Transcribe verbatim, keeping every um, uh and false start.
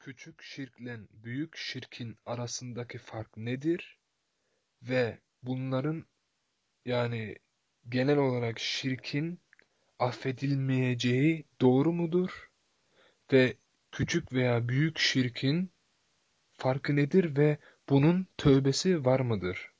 küçük şirkle büyük şirkin arasındaki fark nedir? Ve bunların yani genel olarak şirkin affedilmeyeceği doğru mudur? Ve küçük veya büyük şirkin farkı nedir ve bunun tövbesi var mıdır?